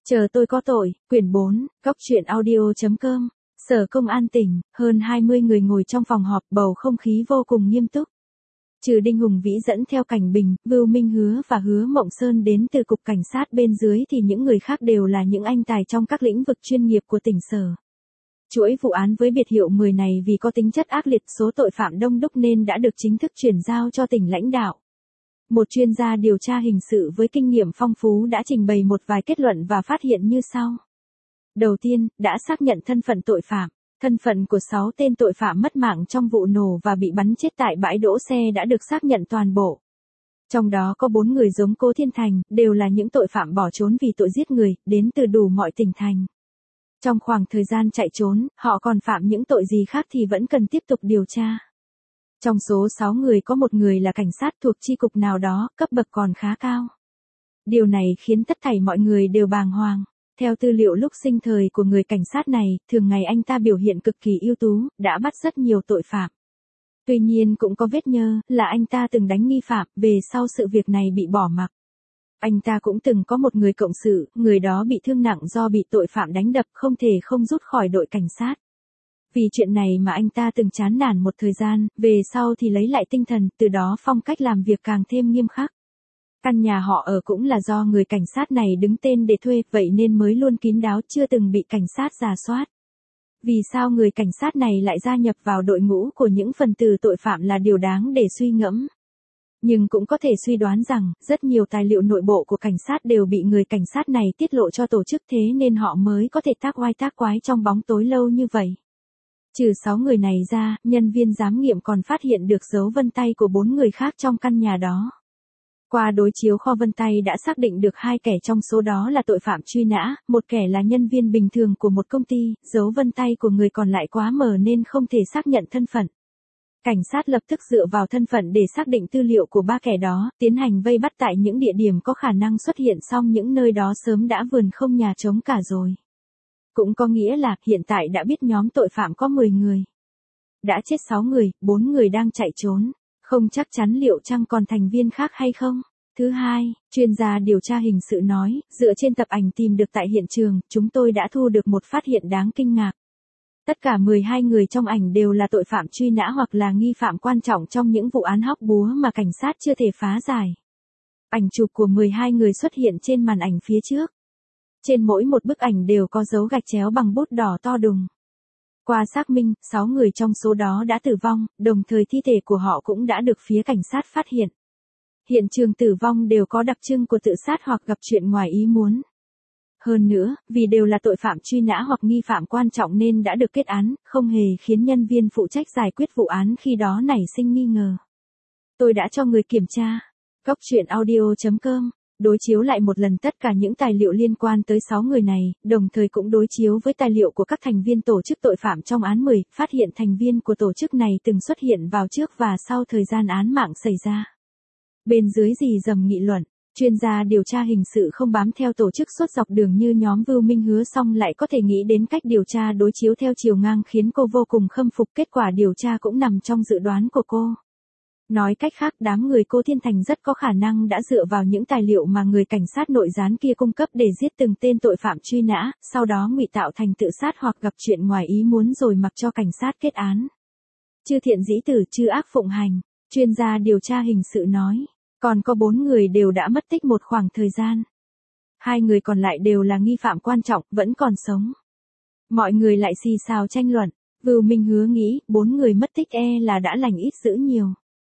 Chờ tôi có tội, quyển 4, Cóc truyện audio.com. Sở Công an tỉnh, hơn 20 người ngồi trong phòng họp, bầu không khí vô cùng nghiêm túc. Trừ Đinh Hùng Vĩ dẫn theo Cảnh Bình, Vưu Minh Hứa và Hứa Mộng Sơn đến từ cục cảnh sát bên dưới thì những người khác đều là những anh tài trong các lĩnh vực chuyên nghiệp của tỉnh sở. Chuỗi vụ án với biệt hiệu 10 này vì có tính chất ác liệt, số tội phạm đông đúc nên đã được chính thức chuyển giao cho tỉnh lãnh đạo. Một chuyên gia điều tra hình sự với kinh nghiệm phong phú đã trình bày một vài kết luận và phát hiện như sau. Đầu tiên, đã xác nhận thân phận tội phạm. Thân phận của 6 tên tội phạm mất mạng trong vụ nổ và bị bắn chết tại bãi đỗ xe đã được xác nhận toàn bộ. Trong đó có 4 người giống Cố Thiên Thành, đều là những tội phạm bỏ trốn vì tội giết người, đến từ đủ mọi tỉnh thành. Trong khoảng thời gian chạy trốn, họ còn phạm những tội gì khác thì vẫn cần tiếp tục điều tra. Trong số 6 người có một người là cảnh sát thuộc chi cục nào đó, cấp bậc còn khá cao. Điều này khiến tất thảy mọi người đều bàng hoàng. Theo tư liệu lúc sinh thời của người cảnh sát này, thường ngày anh ta biểu hiện cực kỳ ưu tú, đã bắt rất nhiều tội phạm. Tuy nhiên cũng có vết nhơ, là anh ta từng đánh nghi phạm, về sau sự việc này bị bỏ mặc. Anh ta cũng từng có một người cộng sự, người đó bị thương nặng do bị tội phạm đánh đập, không thể không rút khỏi đội cảnh sát. Vì chuyện này mà anh ta từng chán nản một thời gian, về sau thì lấy lại tinh thần, từ đó phong cách làm việc càng thêm nghiêm khắc. Căn nhà họ ở cũng là do người cảnh sát này đứng tên để thuê, vậy nên mới luôn kín đáo, chưa từng bị cảnh sát rà soát. Vì sao người cảnh sát này lại gia nhập vào đội ngũ của những phần tử tội phạm là điều đáng để suy ngẫm. Nhưng cũng có thể suy đoán rằng, rất nhiều tài liệu nội bộ của cảnh sát đều bị người cảnh sát này tiết lộ cho tổ chức, thế nên họ mới có thể tác oai tác quái trong bóng tối lâu như vậy. Trừ 6 người này ra, nhân viên giám nghiệm còn phát hiện được dấu vân tay của 4 người khác trong căn nhà đó. Qua đối chiếu kho vân tay đã xác định được 2 kẻ trong số đó là tội phạm truy nã, một kẻ là nhân viên bình thường của một công ty, dấu vân tay của người còn lại quá mờ nên không thể xác nhận thân phận. Cảnh sát lập tức dựa vào thân phận để xác định tư liệu của 3 kẻ đó, tiến hành vây bắt tại những địa điểm có khả năng xuất hiện, song những nơi đó sớm đã vườn không nhà trống cả rồi. Cũng có nghĩa là, hiện tại đã biết nhóm tội phạm có 10 người. Đã chết 6 người, 4 người đang chạy trốn. Không chắc chắn liệu chăng còn thành viên khác hay không. Thứ hai, chuyên gia điều tra hình sự nói, dựa trên tập ảnh tìm được tại hiện trường, chúng tôi đã thu được một phát hiện đáng kinh ngạc. Tất cả 12 người trong ảnh đều là tội phạm truy nã hoặc là nghi phạm quan trọng trong những vụ án hóc búa mà cảnh sát chưa thể phá giải. Ảnh chụp của 12 người xuất hiện trên màn ảnh phía trước. Trên mỗi một bức ảnh đều có dấu gạch chéo bằng bút đỏ to đùng. Qua xác minh, 6 người trong số đó đã tử vong, đồng thời thi thể của họ cũng đã được phía cảnh sát phát hiện. Hiện trường tử vong đều có đặc trưng của tự sát hoặc gặp chuyện ngoài ý muốn. Hơn nữa, vì đều là tội phạm truy nã hoặc nghi phạm quan trọng nên đã được kết án, không hề khiến nhân viên phụ trách giải quyết vụ án khi đó nảy sinh nghi ngờ. Tôi đã cho người kiểm tra. Cóc truyện audio.com. Đối chiếu lại một lần tất cả những tài liệu liên quan tới 6 người này, đồng thời cũng đối chiếu với tài liệu của các thành viên tổ chức tội phạm trong án 10, phát hiện thành viên của tổ chức này từng xuất hiện vào trước và sau thời gian án mạng xảy ra. Bên dưới rì rầm nghị luận, chuyên gia điều tra hình sự không bám theo tổ chức suốt dọc đường như nhóm Vưu Minh Hứa, song lại có thể nghĩ đến cách điều tra đối chiếu theo chiều ngang khiến cô vô cùng khâm phục, kết quả điều tra cũng nằm trong dự đoán của cô. Nói cách khác, đám người Cố Thiên Thành rất có khả năng đã dựa vào những tài liệu mà người cảnh sát nội gián kia cung cấp để giết từng tên tội phạm truy nã, sau đó ngụy tạo thành tự sát hoặc gặp chuyện ngoài ý muốn rồi mặc cho cảnh sát kết án. Chư thiện dĩ tử, chư ác phụng hành, chuyên gia điều tra hình sự nói. Còn có 4 người đều đã mất tích một khoảng thời gian. 2 người còn lại đều là nghi phạm quan trọng, vẫn còn sống. Mọi người lại xì xào tranh luận. Vưu Minh Hứa nghĩ, 4 người mất tích là đã lành ít dữ nhiều.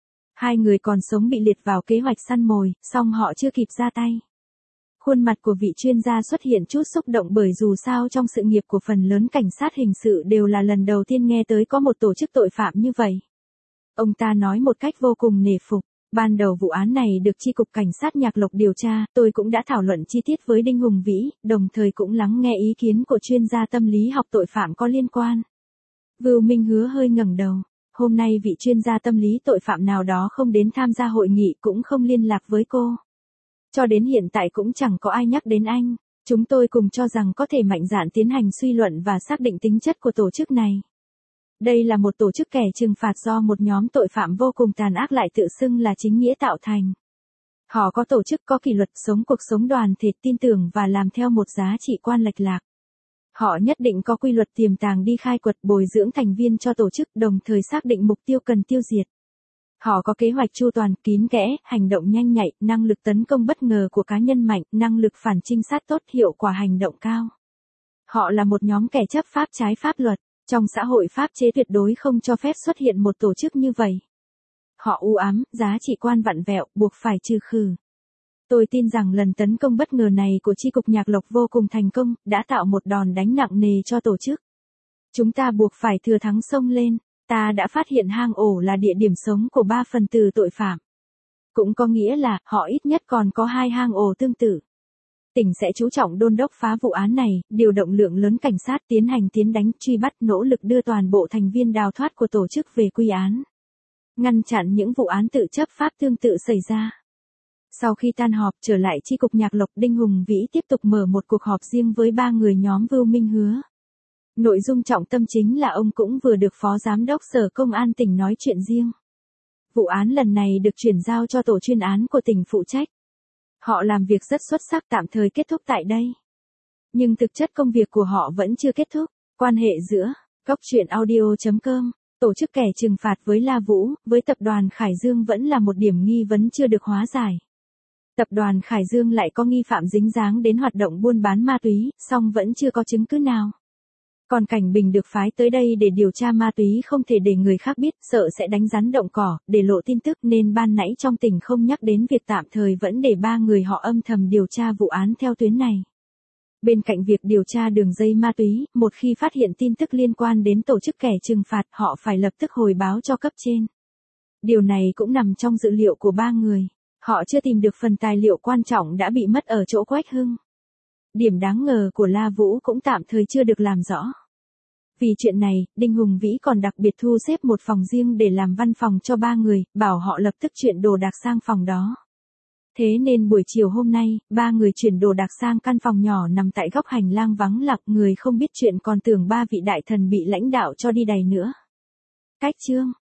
2 người còn sống bị liệt vào kế hoạch săn mồi, song họ chưa kịp ra tay. Khuôn mặt của vị chuyên gia xuất hiện chút xúc động, bởi dù sao trong sự nghiệp của phần lớn cảnh sát hình sự đều là lần đầu tiên nghe tới có một tổ chức tội phạm như vậy. Ông ta nói một cách vô cùng nể phục. Ban đầu vụ án này được chi cục cảnh sát Nhạc Lộc điều tra, tôi cũng đã thảo luận chi tiết với Đinh Hùng Vĩ, đồng thời cũng lắng nghe ý kiến của chuyên gia tâm lý học tội phạm có liên quan. Vưu Minh Hứa hơi ngẩng đầu. Hôm nay vị chuyên gia tâm lý tội phạm nào đó không đến tham gia hội nghị, cũng không liên lạc với cô. Cho đến hiện tại cũng chẳng có ai nhắc đến anh. Chúng tôi cùng cho rằng có thể mạnh dạn tiến hành suy luận và xác định tính chất của tổ chức này. Đây là một tổ chức kẻ trừng phạt do một nhóm tội phạm vô cùng tàn ác lại tự xưng là chính nghĩa tạo thành. Họ có tổ chức, có kỷ luật, sống cuộc sống đoàn thể, tin tưởng và làm theo một giá trị quan lệch lạc. Họ nhất định có quy luật tiềm tàng đi khai quật bồi dưỡng thành viên cho tổ chức, đồng thời xác định mục tiêu cần tiêu diệt. Họ có kế hoạch chu toàn, kín kẽ, hành động nhanh nhạy, năng lực tấn công bất ngờ của cá nhân mạnh, năng lực phản trinh sát tốt, hiệu quả hành động cao. Họ là một nhóm kẻ chấp pháp trái pháp luật. Trong xã hội pháp chế tuyệt đối không cho phép xuất hiện một tổ chức như vậy. Họ u ám, giá trị quan vặn vẹo, buộc phải trừ khử. Tôi tin rằng lần tấn công bất ngờ này của chi cục Nhạc Lộc vô cùng thành công, đã tạo một đòn đánh nặng nề cho tổ chức. Chúng ta buộc phải thừa thắng xông lên. Ta đã phát hiện hang ổ là địa điểm sống của 3 phần tử tội phạm. Cũng có nghĩa là, họ ít nhất còn có 2 hang ổ tương tự. Tỉnh sẽ chú trọng đôn đốc phá vụ án này, điều động lượng lớn cảnh sát tiến hành tiến đánh, truy bắt, nỗ lực đưa toàn bộ thành viên đào thoát của tổ chức về quy án. Ngăn chặn những vụ án tự chấp pháp tương tự xảy ra. Sau khi tan họp trở lại chi cục Nhạc Lộc, Đinh Hùng Vĩ tiếp tục mở một cuộc họp riêng với 3 người nhóm Vưu Minh Hứa. Nội dung trọng tâm chính là ông cũng vừa được Phó Giám đốc Sở Công an tỉnh nói chuyện riêng. Vụ án lần này được chuyển giao cho tổ chuyên án của tỉnh phụ trách. Họ làm việc rất xuất sắc, tạm thời kết thúc tại đây. Nhưng thực chất công việc của họ vẫn chưa kết thúc. Quan hệ giữa coctruyện.audio.com, tổ chức kẻ trừng phạt với La Vũ, với tập đoàn Khải Dương vẫn là một điểm nghi vấn chưa được hóa giải. Tập đoàn Khải Dương lại có nghi phạm dính dáng đến hoạt động buôn bán ma túy, song vẫn chưa có chứng cứ nào. Còn Cảnh Bình được phái tới đây để điều tra ma túy không thể để người khác biết, sợ sẽ đánh rắn động cỏ, để lộ tin tức nên ban nãy trong tỉnh không nhắc đến việc tạm thời vẫn để 3 người họ âm thầm điều tra vụ án theo tuyến này. Bên cạnh việc điều tra đường dây ma túy, một khi phát hiện tin tức liên quan đến tổ chức kẻ trừng phạt, họ phải lập tức hồi báo cho cấp trên. Điều này cũng nằm trong dữ liệu của 3 người. Họ chưa tìm được phần tài liệu quan trọng đã bị mất ở chỗ Quách Hưng. Điểm đáng ngờ của La Vũ cũng tạm thời chưa được làm rõ. Vì chuyện này, Đinh Hùng Vĩ còn đặc biệt thu xếp một phòng riêng để làm văn phòng cho 3 người, bảo họ lập tức chuyển đồ đạc sang phòng đó. Thế nên buổi chiều hôm nay, 3 người chuyển đồ đạc sang căn phòng nhỏ nằm tại góc hành lang vắng lặng, người không biết chuyện còn tưởng 3 vị đại thần bị lãnh đạo cho đi đày nữa. Cách chương